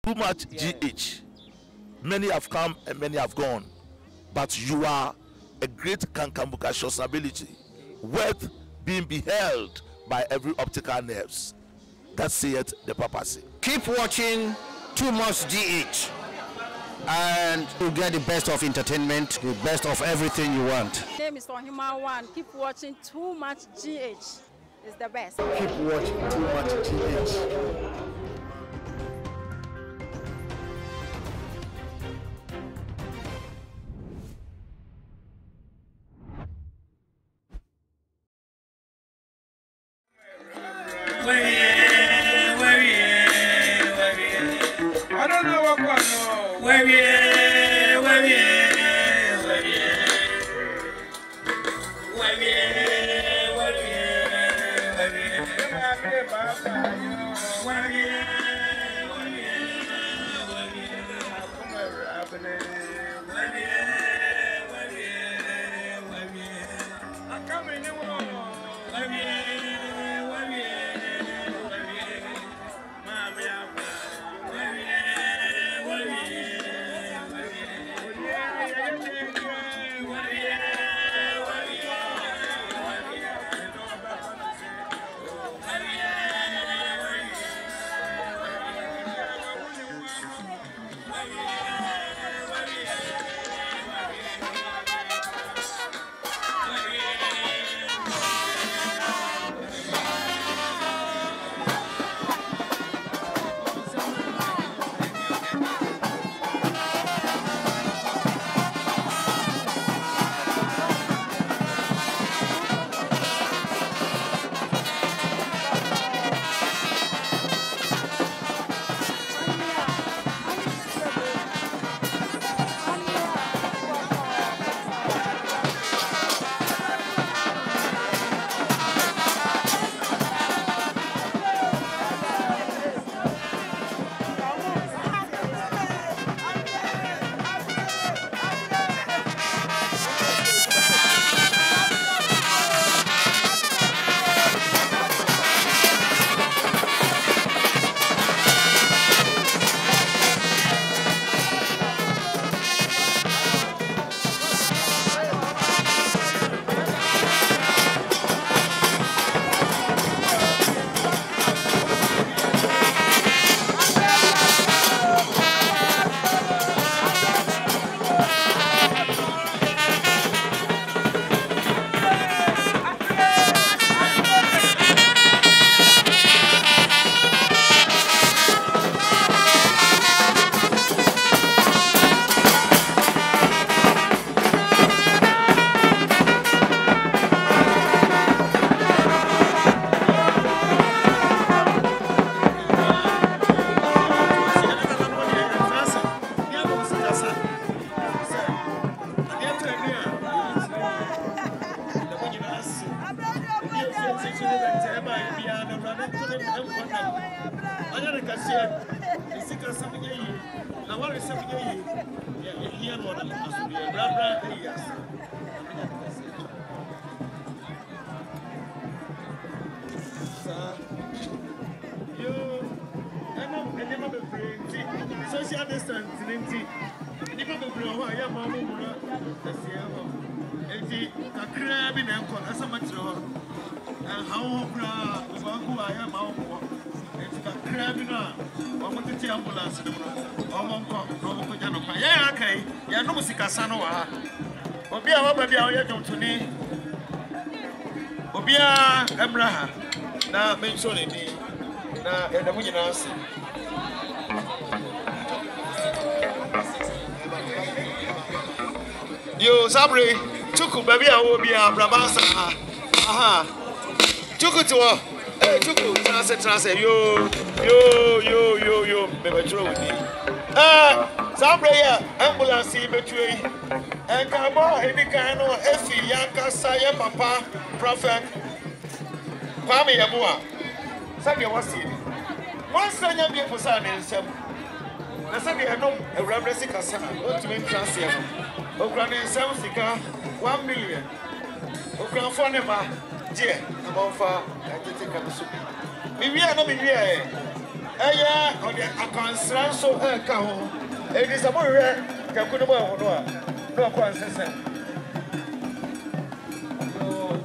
too much GH. Many have come and many have gone, but you are a great Kankamuka ability, worth being beheld by every optical nerves. That saith the papacy. Keep watching Too Much GH, and you'll get the best of entertainment, the best of everything you want. My name is Ohima One. Keep watching Too Much GH. It's the best. Keep watching Too Much GH. I don't know what one know. Social distancing, Yo, Sabri, Chuku, baby, I will be a Brabasa. Aha. Chuku to her. Chuku, translate, yo, baby, true with me. Sabri, ambulance, betray. And Kabo, any kind of Effie, Yanka, Saya, Papa, Prophet, Kwame Yabua. Sabia was it. One son of you for son and some. I said, I know a reverend Casa, what to make translate. Okran South Sika 1 million. Okran Fonema, dear, about far, I take a soup. We are not here. Eya, on the akwansra so ka ho. It is a more rare Kakuno no. No kwansense. So,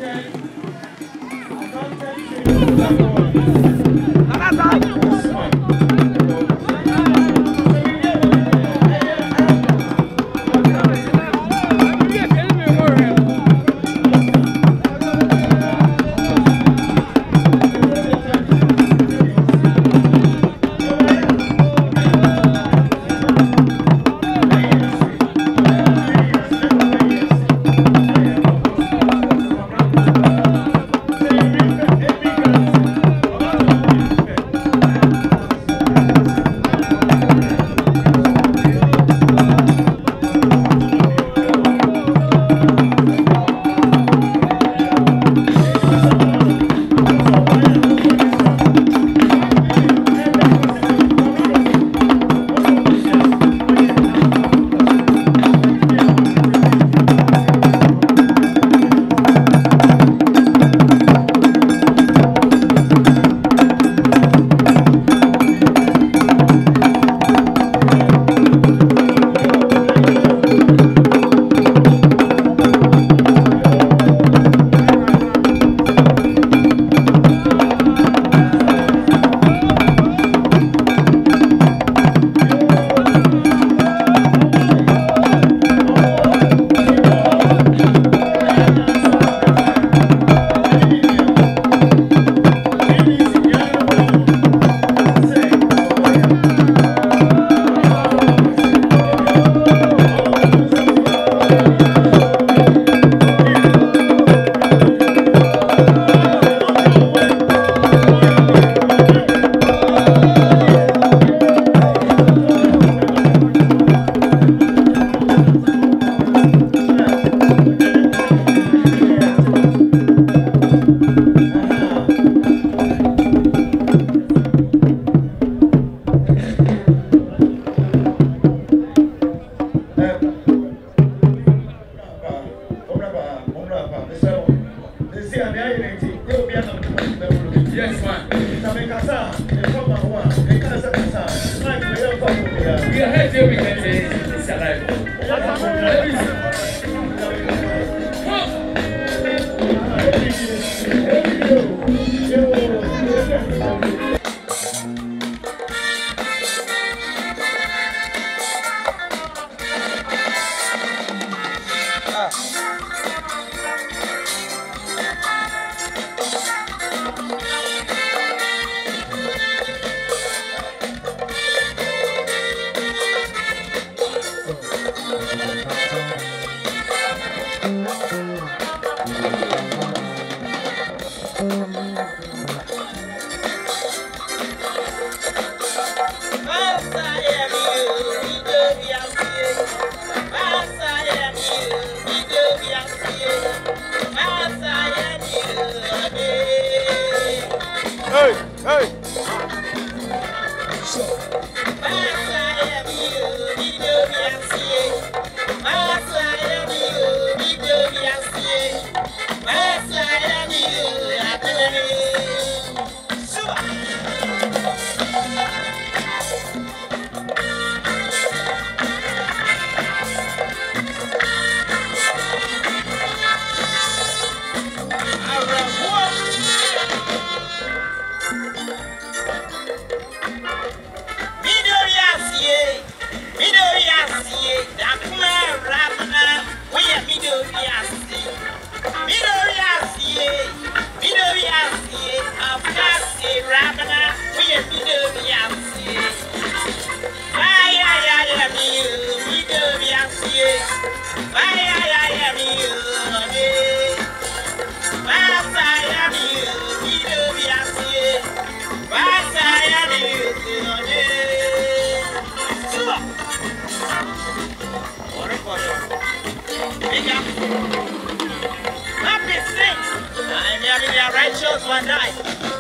righteous one night.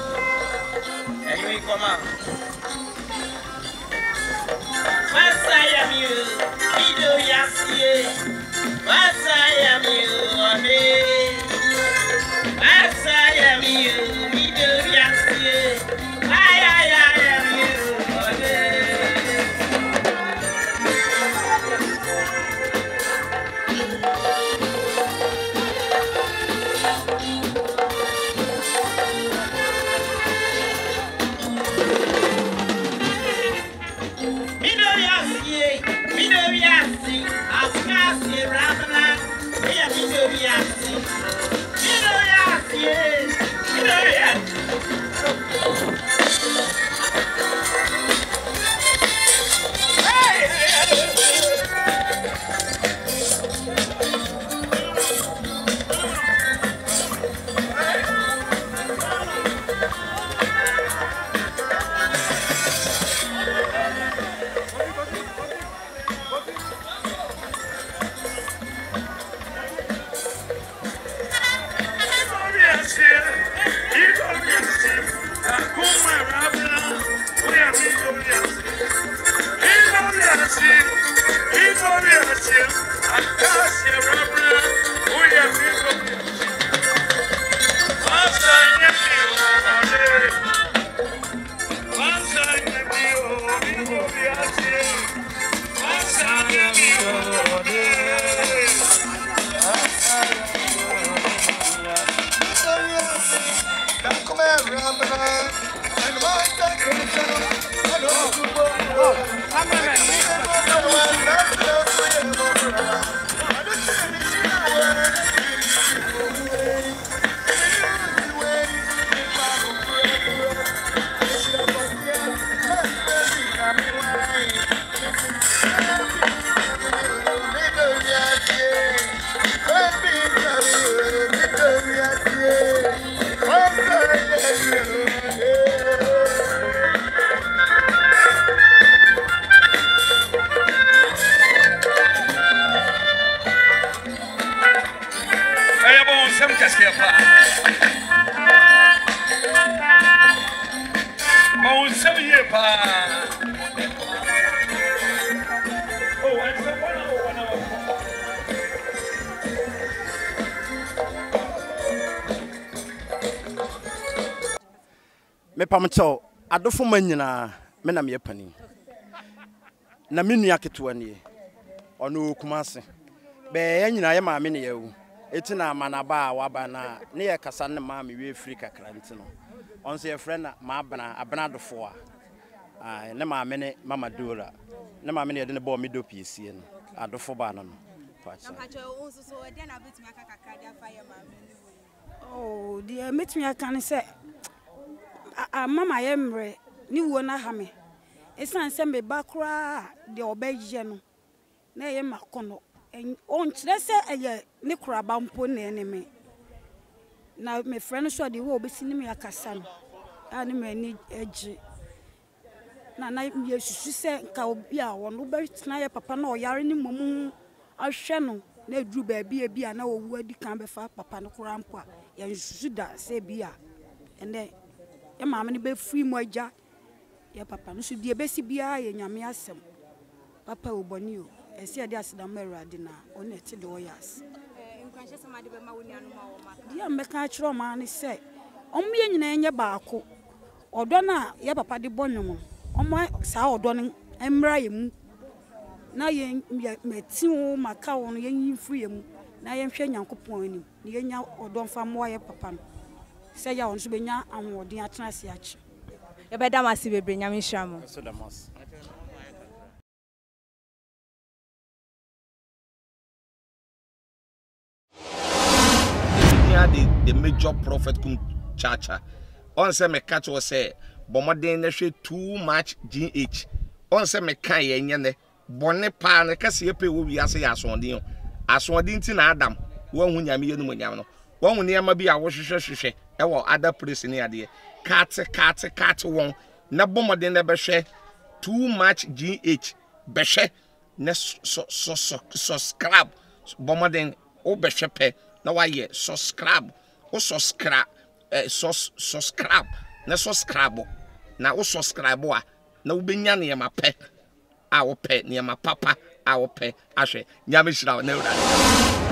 Anyway, come on. Once I am you, we do yes, once I am you, once I am you, we do yes, I am you. Me pamcho adofo manyina me na me pani na me nua ketewa nie ono kumase be yanyina ye maame ne yawu eti na manaba waba na ne ye kasa ne maame we free kakra nti no onse ye friend na ma abana adofo a ne maame ne mama Dora ne maame ne ye de ne bo me do piesie no adofo ba no pacha oh dia metumi aka ne se mama yemre ni wo na ha me esan se me bakra de obeje no na ye makono on kire se eye ne kuraba mpo na ene me na me friend so de wo obesi ni me akasa no ani me ni eji na ye susu se nka obi a wo no be tena ye papa na oyare ni momu ahwe no na edru ba bia na wo wu adi kan be fa papa no kura mpo a ye susu da se bia ene ya maame ni be free mo agya ya papa no so die besi bia ye nyame asem papa oboni o ese ade aseda marade na ona eti de oyas nkwanhye se made be ma woni anu ma wo maka dia meka kire o ma ne se omo ye nyina enye baako odo na ya papa de bonwom omo sa odo no emra ye mu na ye meti wo maka wo no ye yin free ye mu na ye hwe nyankopon ani na ye nya odo mfa mo ye papa no se ya won so benya anwodin atena se achi e be da masi bebre nyame hwamo so da mas the major prophet kum chacha on say me catch was say bomoden na hwe too much GH on say me kan ye nyene bone pa na kase epe wo wi ase ya asondin ti na Adam wo hu nyame ye no nyame no wo hu ne ma bi a wo hwehwehwehwe e wo other place ne ade kat won na bomoden na be hwe too much GH be hwe na so scrap bomoden o be hwe pe na wa ye subscribe o subscribe subscribe na subscribe na o subscribe a na wo benya ne ma pe a wo pe ne ma papa a wo pe ahwe nyame hira na ura